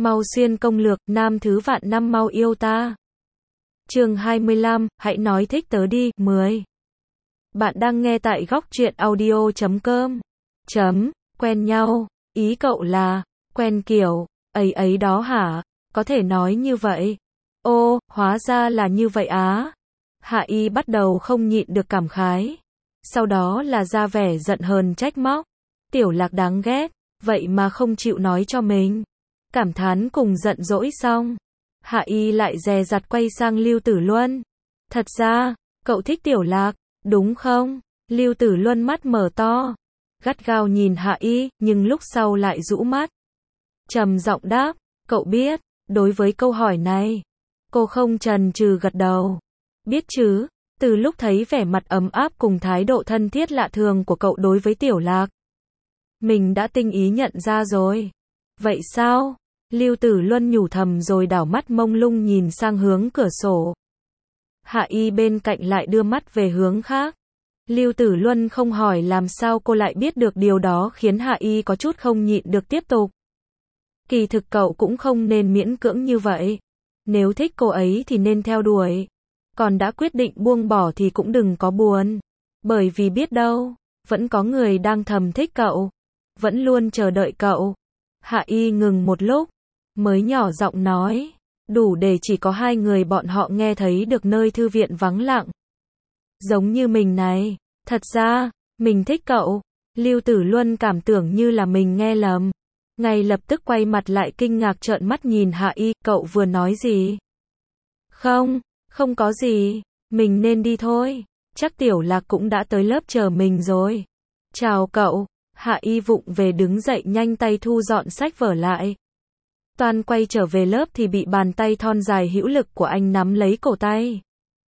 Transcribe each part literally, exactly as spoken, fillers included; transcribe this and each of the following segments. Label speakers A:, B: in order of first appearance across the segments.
A: Mau xuyên công lược, nam thứ vạn năm mau yêu ta. Chương hai mươi lăm, hãy nói thích tớ đi. mười. Bạn đang nghe tại góc truyện audio chấm com. Chấm, quen nhau, ý cậu là, quen kiểu, ấy ấy đó hả? Có thể nói như vậy. Ô, hóa ra là như vậy á. Hạ Y bắt đầu không nhịn được cảm khái. Sau đó là ra vẻ giận hờn trách móc. Tiểu Lạc đáng ghét, vậy mà không chịu nói cho mình. Cảm thán cùng giận dỗi xong. Hạ Y lại dè dặt quay sang Lưu Tử Luân. Thật ra, cậu thích Tiểu Lạc, đúng không? Lưu Tử Luân mắt mở to, gắt gao nhìn Hạ Y, nhưng lúc sau lại rũ mắt. Trầm giọng đáp, cậu biết, đối với câu hỏi này, cô không chần chừ gật đầu. Biết chứ, từ lúc thấy vẻ mặt ấm áp cùng thái độ thân thiết lạ thường của cậu đối với Tiểu Lạc, mình đã tinh ý nhận ra rồi. Vậy sao? Lưu Tử Luân nhủ thầm rồi đảo mắt mông lung nhìn sang hướng cửa sổ. Hạ Y bên cạnh lại đưa mắt về hướng khác. Lưu Tử Luân không hỏi làm sao cô lại biết được điều đó khiến Hạ Y có chút không nhịn được tiếp tục. Kỳ thực cậu cũng không nên miễn cưỡng như vậy. Nếu thích cô ấy thì nên theo đuổi. Còn đã quyết định buông bỏ thì cũng đừng có buồn. Bởi vì biết đâu, vẫn có người đang thầm thích cậu. Vẫn luôn chờ đợi cậu. Hạ Y ngừng một lúc, mới nhỏ giọng nói. Đủ để chỉ có hai người bọn họ nghe thấy được nơi thư viện vắng lặng. Giống như mình này. Thật ra, mình thích cậu. Lưu Tử Luân cảm tưởng như là mình nghe lầm. Ngay lập tức quay mặt lại kinh ngạc trợn mắt nhìn Hạ Y. Cậu vừa nói gì? Không, không có gì. Mình nên đi thôi. Chắc Tiểu Lạc cũng đã tới lớp chờ mình rồi. Chào cậu. Hạ Y vụng về đứng dậy nhanh tay thu dọn sách vở lại. Toan quay trở về lớp thì bị bàn tay thon dài hữu lực của anh nắm lấy cổ tay.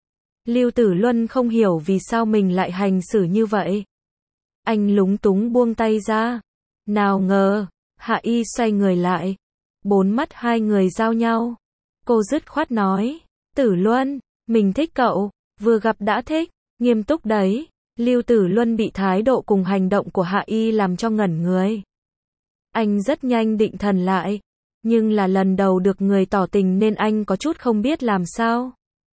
A: Lưu Tử Luân không hiểu vì sao mình lại hành xử như vậy. Anh lúng túng buông tay ra. Nào ngờ, Hạ Y xoay người lại. Bốn mắt hai người giao nhau. Cô dứt khoát nói, Tử Luân, mình thích cậu, vừa gặp đã thích, nghiêm túc đấy. Lưu Tử Luân bị thái độ cùng hành động của Hạ Y làm cho ngẩn người. Anh rất nhanh định thần lại, nhưng là lần đầu được người tỏ tình nên anh có chút không biết làm sao.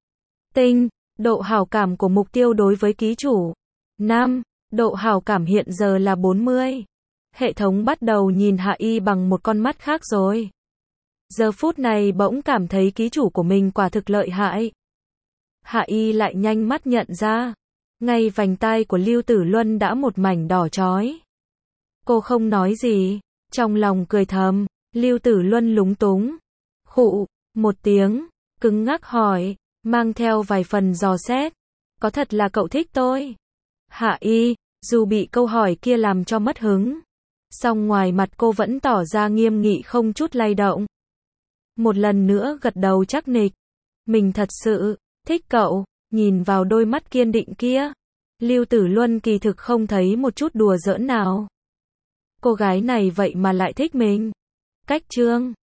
A: Tinh, độ hảo cảm của mục tiêu đối với ký chủ. năm. Độ hảo cảm hiện giờ là bốn mươi. Hệ thống bắt đầu nhìn Hạ Y bằng một con mắt khác rồi. Giờ phút này bỗng cảm thấy ký chủ của mình quả thực lợi hại. Hạ Y lại nhanh mắt nhận ra. Ngay vành tai của Lưu Tử Luân đã một mảnh đỏ chói. Cô không nói gì, trong lòng cười thầm. Lưu Tử Luân lúng túng. Khụ, một tiếng, cứng ngắc hỏi, mang theo vài phần dò xét. Có thật là cậu thích tôi? Hạ Y, dù bị câu hỏi kia làm cho mất hứng, song ngoài mặt cô vẫn tỏ ra nghiêm nghị không chút lay động. Một lần nữa gật đầu chắc nịch. Mình thật sự thích cậu. Nhìn vào đôi mắt kiên định kia, Lưu Tử Luân kỳ thực không thấy một chút đùa giỡn nào. Cô gái này vậy mà lại thích mình. Cách chương